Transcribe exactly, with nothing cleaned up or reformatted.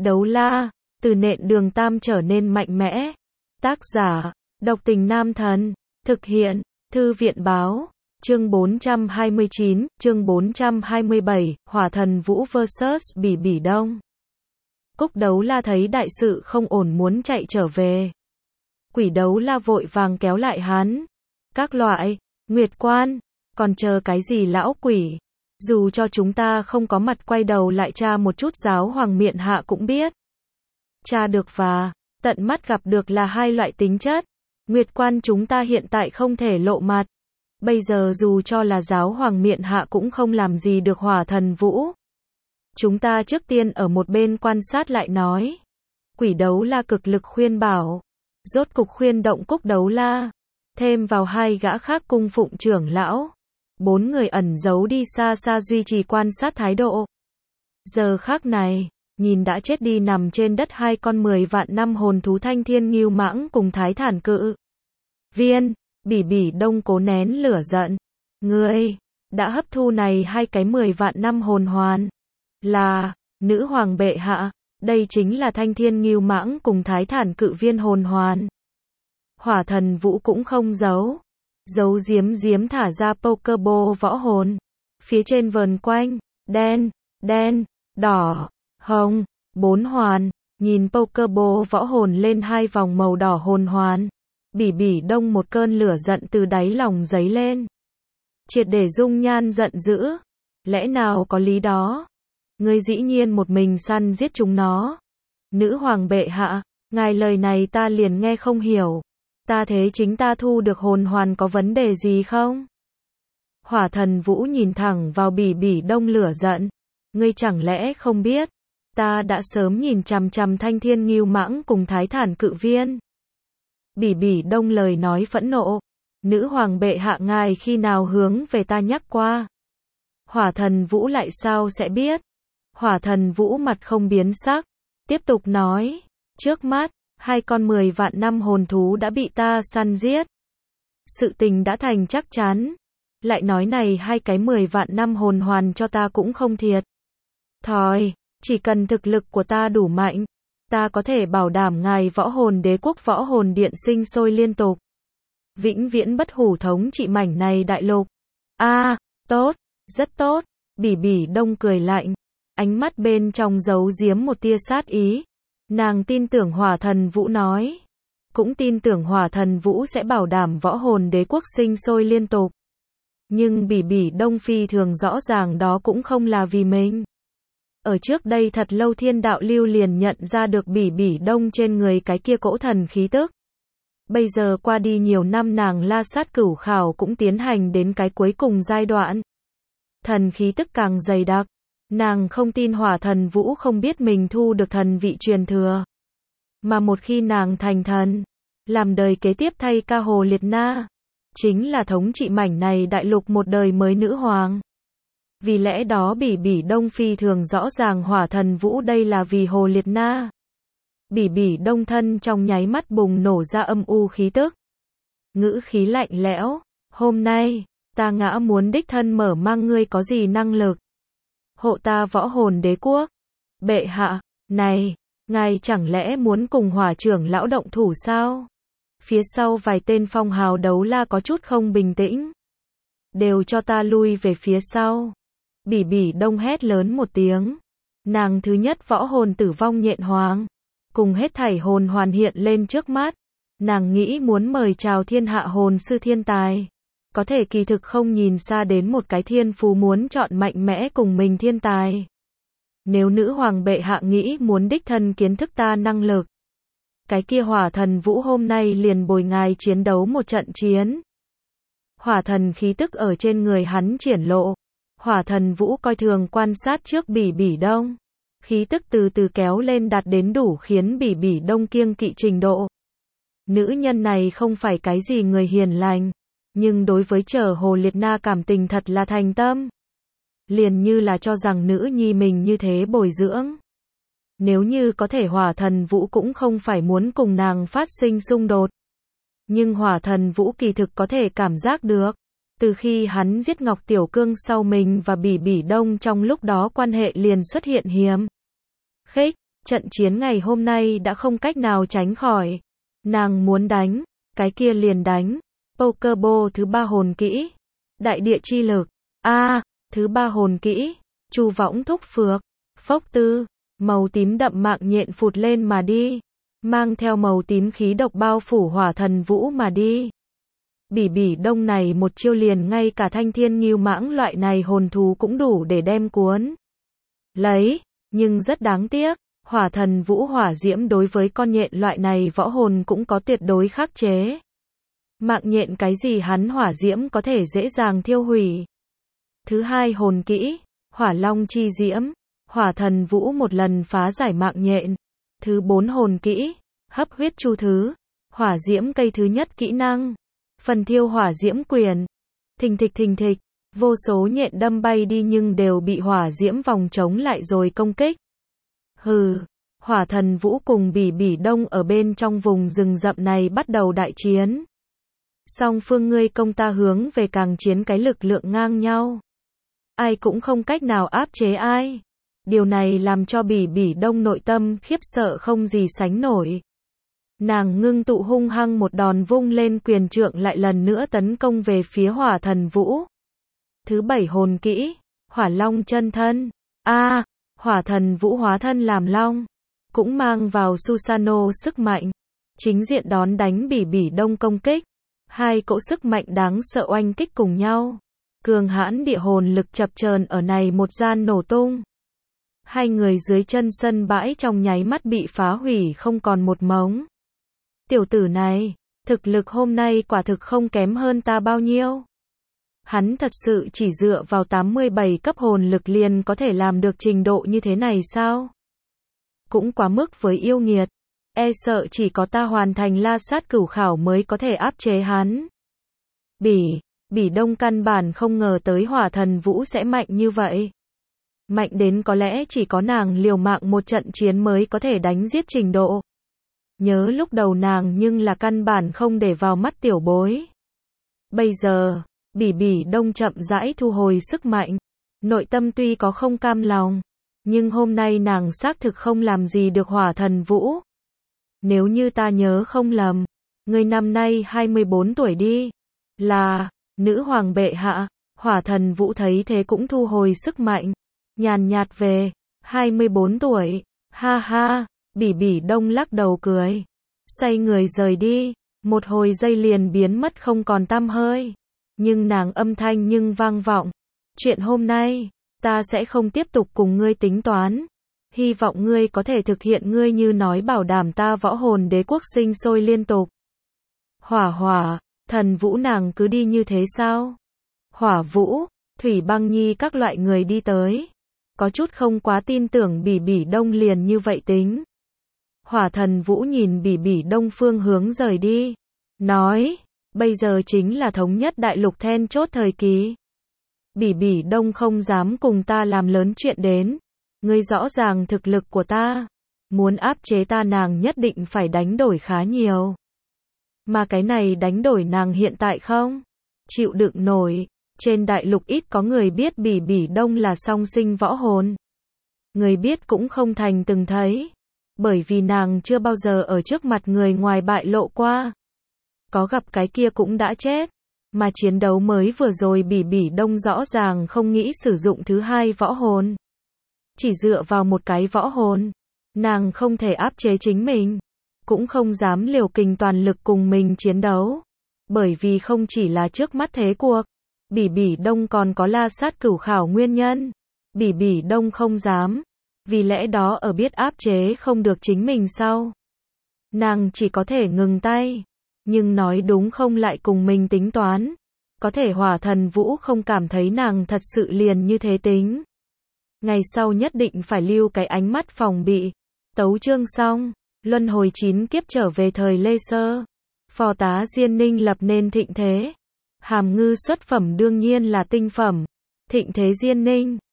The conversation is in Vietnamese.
Đấu la, từ nện đường tam trở nên mạnh mẽ. Tác giả, độc tình nam thần. Thực hiện, thư viện báo. Chương bốn trăm hai mươi chín, chương bốn trăm hai mươi bảy, Hỏa thần Vũ versus Bỉ Bỉ Đông. Cúc đấu la thấy đại sự không ổn muốn chạy trở về. Quỷ đấu la vội vàng kéo lại hắn. Các loại, Nguyệt Quan, còn chờ cái gì lão quỷ? Dù cho chúng ta không có mặt quay đầu lại tra một chút giáo hoàng miện hạ cũng biết. Tra được và tận mắt gặp được là hai loại tính chất. Nguyệt Quan chúng ta hiện tại không thể lộ mặt. Bây giờ dù cho là giáo hoàng miện hạ cũng không làm gì được Hỏa thần Vũ. Chúng ta trước tiên ở một bên quan sát lại nói. Quỷ đấu la cực lực khuyên bảo. Rốt cục khuyên động Cúc đấu la. Thêm vào hai gã khác cung phụng trưởng lão. Bốn người ẩn giấu đi xa xa duy trì quan sát thái độ. Giờ khác này, nhìn đã chết đi nằm trên đất hai con mười vạn năm hồn thú Thanh Thiên Ngưu Mãng cùng Thái Thản Cự Viên, Bỉ Bỉ Đông cố nén lửa giận. Ngươi đã hấp thu này hai cái mười vạn năm hồn hoàn. Là, nữ hoàng bệ hạ, đây chính là Thanh Thiên Ngưu Mãng cùng Thái Thản Cự Viên hồn hoàn. Hỏa thần Vũ cũng không giấu. Giấu giếm giếm thả ra Pokeball võ hồn. Phía trên vờn quanh, đen, đen, đỏ, hồng, bốn hoàn. Nhìn Pokeball võ hồn lên hai vòng màu đỏ hồn hoàn. Bỉ Bỉ Đông một cơn lửa giận từ đáy lòng dấy lên. Triệt để dung nhan giận dữ. Lẽ nào có lý đó? Ngươi dĩ nhiên một mình săn giết chúng nó. Nữ hoàng bệ hạ, ngài lời này ta liền nghe không hiểu. Ta thế chính ta thu được hồn hoàn có vấn đề gì không? Hỏa thần Vũ nhìn thẳng vào Bỉ Bỉ Đông lửa giận. Ngươi chẳng lẽ không biết? Ta đã sớm nhìn chằm chằm Thanh Thiên Ngưu Mãng cùng Thái Thản Cự Viên. Bỉ Bỉ Đông lời nói phẫn nộ. Nữ hoàng bệ hạ ngài khi nào hướng về ta nhắc qua? Hỏa thần Vũ lại sao sẽ biết? Hỏa thần Vũ mặt không biến sắc. Tiếp tục nói. Trước mắt, hai con mười vạn năm hồn thú đã bị ta săn giết. Sự tình đã thành chắc chắn. Lại nói này hai cái mười vạn năm hồn hoàn cho ta cũng không thiệt. Thòi, chỉ cần thực lực của ta đủ mạnh, ta có thể bảo đảm ngài võ hồn đế quốc võ hồn điện sinh sôi liên tục. Vĩnh viễn bất hủ thống trị mảnh này đại lục. A, à, tốt, rất tốt. Bỉ Bỉ Đông cười lạnh. Ánh mắt bên trong giấu giếm một tia sát ý. Nàng tin tưởng Hỏa thần Vũ nói. Cũng tin tưởng Hỏa thần Vũ sẽ bảo đảm võ hồn đế quốc sinh sôi liên tục. Nhưng Bỉ Bỉ Đông phi thường rõ ràng đó cũng không là vì mình. Ở trước đây thật lâu Thiên Đạo Lưu liền nhận ra được Bỉ Bỉ Đông trên người cái kia cỗ thần khí tức. Bây giờ qua đi nhiều năm nàng la sát cửu khảo cũng tiến hành đến cái cuối cùng giai đoạn. Thần khí tức càng dày đặc. Nàng không tin Hỏa thần Vũ không biết mình thu được thần vị truyền thừa. Mà một khi nàng thành thần, làm đời kế tiếp thay Ca Hồ Liệt Na, chính là thống trị mảnh này đại lục một đời mới nữ hoàng. Vì lẽ đó Bỉ Bỉ Đông phi thường rõ ràng Hỏa thần Vũ đây là vì Hồ Liệt Na. Bỉ Bỉ Đông thân trong nháy mắt bùng nổ ra âm u khí tức. Ngữ khí lạnh lẽo, hôm nay, ta ngã muốn đích thân mở mang ngươi có gì năng lực. Hộ ta võ hồn đế quốc. Bệ hạ, này, ngài chẳng lẽ muốn cùng Hỏa trưởng lão động thủ sao? Phía sau vài tên phong hào đấu la có chút không bình tĩnh. Đều cho ta lui về phía sau. Bỉ Bỉ Đông hét lớn một tiếng. Nàng thứ nhất võ hồn tử vong nhện hoàng. Cùng hết thảy hồn hoàn hiện lên trước mắt. Nàng nghĩ muốn mời chào thiên hạ hồn sư thiên tài. Có thể kỳ thực không nhìn xa đến một cái thiên phú muốn chọn mạnh mẽ cùng mình thiên tài. Nếu nữ hoàng bệ hạ nghĩ muốn đích thân kiến thức ta năng lực. Cái kia Hỏa thần Vũ hôm nay liền bồi ngài chiến đấu một trận chiến. Hỏa thần khí tức ở trên người hắn triển lộ. Hỏa thần Vũ coi thường quan sát trước Bỉ Bỉ Đông. Khí tức từ từ kéo lên đạt đến đủ khiến Bỉ Bỉ Đông kiêng kỵ trình độ. Nữ nhân này không phải cái gì người hiền lành. Nhưng đối với Trở Hồ Liệt Na cảm tình thật là thành tâm. Liền như là cho rằng nữ nhi mình như thế bồi dưỡng. Nếu như có thể Hỏa thần Vũ cũng không phải muốn cùng nàng phát sinh xung đột. Nhưng Hỏa thần Vũ kỳ thực có thể cảm giác được. Từ khi hắn giết Ngọc Tiểu Cương sau mình và Bỉ Bỉ Đông trong lúc đó quan hệ liền xuất hiện hiếm khích. Trận chiến ngày hôm nay đã không cách nào tránh khỏi. Nàng muốn đánh, cái kia liền đánh. Pokeball thứ ba hồn kỹ. Đại địa chi lực. A, à, thứ ba hồn kỹ. Chu võng thúc phược. Phốc tư, màu tím đậm mạng nhện phụt lên mà đi. Mang theo màu tím khí độc bao phủ hỏa thần vũ mà đi. Bỉ bỉ đông này một chiêu liền ngay cả thanh thiên ngưu mãng loại này hồn thú cũng đủ để đem cuốn lấy, nhưng rất đáng tiếc, hỏa thần vũ hỏa diễm đối với con nhện loại này võ hồn cũng có tuyệt đối khắc chế. Mạng nhện cái gì hắn hỏa diễm có thể dễ dàng thiêu hủy. Thứ hai hồn kỹ, hỏa long chi diễm, hỏa thần vũ một lần phá giải mạng nhện. Thứ bốn hồn kỹ, hấp huyết chu thứ, hỏa diễm cây thứ nhất kỹ năng. Phần thiêu hỏa diễm quyền. Thình thịch thình thịch, vô số nhện đâm bay đi nhưng đều bị hỏa diễm vòng chống lại rồi công kích. Hừ, hỏa thần vũ cùng bỉ bỉ đông ở bên trong vùng rừng rậm này bắt đầu đại chiến. Song phương ngươi công ta hướng về càng chiến cái lực lượng ngang nhau. Ai cũng không cách nào áp chế ai. Điều này làm cho bỉ bỉ đông nội tâm khiếp sợ không gì sánh nổi. Nàng ngưng tụ hung hăng một đòn vung lên quyền trượng lại lần nữa tấn công về phía hỏa thần vũ. Thứ bảy hồn kỹ, hỏa long chân thân. A, à, hỏa thần vũ hóa thân làm long, cũng mang vào Susanoo sức mạnh, chính diện đón đánh bỉ bỉ đông công kích. Hai cỗ sức mạnh đáng sợ oanh kích cùng nhau. Cường hãn địa hồn lực chập chờn ở này một gian nổ tung. Hai người dưới chân sân bãi trong nháy mắt bị phá hủy không còn một mống. Tiểu tử này, thực lực hôm nay quả thực không kém hơn ta bao nhiêu. Hắn thật sự chỉ dựa vào tám mươi bảy cấp hồn lực liền có thể làm được trình độ như thế này sao? Cũng quá mức với yêu nghiệt. E sợ chỉ có ta hoàn thành la sát cửu khảo mới có thể áp chế hắn. Bỉ, bỉ đông căn bản không ngờ tới hỏa thần vũ sẽ mạnh như vậy. Mạnh đến có lẽ chỉ có nàng liều mạng một trận chiến mới có thể đánh giết trình độ. Nhớ lúc đầu nàng nhưng là căn bản không để vào mắt tiểu bối. Bây giờ, bỉ bỉ đông chậm rãi thu hồi sức mạnh. Nội tâm tuy có không cam lòng, nhưng hôm nay nàng xác thực không làm gì được hỏa thần vũ. Nếu như ta nhớ không lầm, ngươi năm nay hai mươi bốn tuổi đi. Là, nữ hoàng bệ hạ. Hỏa thần vũ thấy thế cũng thu hồi sức mạnh. Nhàn nhạt về, hai mươi bốn tuổi. Ha ha, bỉ bỉ đông lắc đầu cười. Xoay người rời đi. Một hồi giây liền biến mất không còn tăm hơi. Nhưng nàng âm thanh nhưng vang vọng. Chuyện hôm nay, ta sẽ không tiếp tục cùng ngươi tính toán. Hy vọng ngươi có thể thực hiện ngươi như nói bảo đảm ta võ hồn đế quốc sinh sôi liên tục. Hỏa hỏa, thần vũ nàng cứ đi như thế sao? Hỏa vũ, thủy băng nhi các loại người đi tới. Có chút không quá tin tưởng bỉ bỉ đông liền như vậy tính. Hỏa thần vũ nhìn bỉ bỉ đông phương hướng rời đi. Nói, bây giờ chính là thống nhất đại lục then chốt thời kỳ. Bỉ bỉ đông không dám cùng ta làm lớn chuyện đến. Ngươi rõ ràng thực lực của ta. Muốn áp chế ta nàng nhất định phải đánh đổi khá nhiều. Mà cái này đánh đổi nàng hiện tại không chịu đựng nổi. Trên đại lục ít có người biết bỉ bỉ đông là song sinh võ hồn. Người biết cũng không thành từng thấy. Bởi vì nàng chưa bao giờ ở trước mặt người ngoài bại lộ qua. Có gặp cái kia cũng đã chết. Mà chiến đấu mới vừa rồi bỉ bỉ đông rõ ràng không nghĩ sử dụng thứ hai võ hồn. Chỉ dựa vào một cái võ hồn. Nàng không thể áp chế chính mình. Cũng không dám liều kình toàn lực cùng mình chiến đấu. Bởi vì không chỉ là trước mắt thế cuộc. Bỉ bỉ đông còn có la sát cửu khảo nguyên nhân. Bỉ bỉ đông không dám. Vì lẽ đó ở biết áp chế không được chính mình sau. Nàng chỉ có thể ngừng tay. Nhưng nói đúng không lại cùng mình tính toán. Có thể hỏa thần vũ không cảm thấy nàng thật sự liền như thế tính. Ngày sau nhất định phải lưu cái ánh mắt phòng bị. Tấu chương xong. Luân hồi chín kiếp trở về thời Lê Sơ. Phò tá Diên Ninh lập nên thịnh thế. Hàm ngư xuất phẩm đương nhiên là tinh phẩm. Thịnh thế Diên Ninh.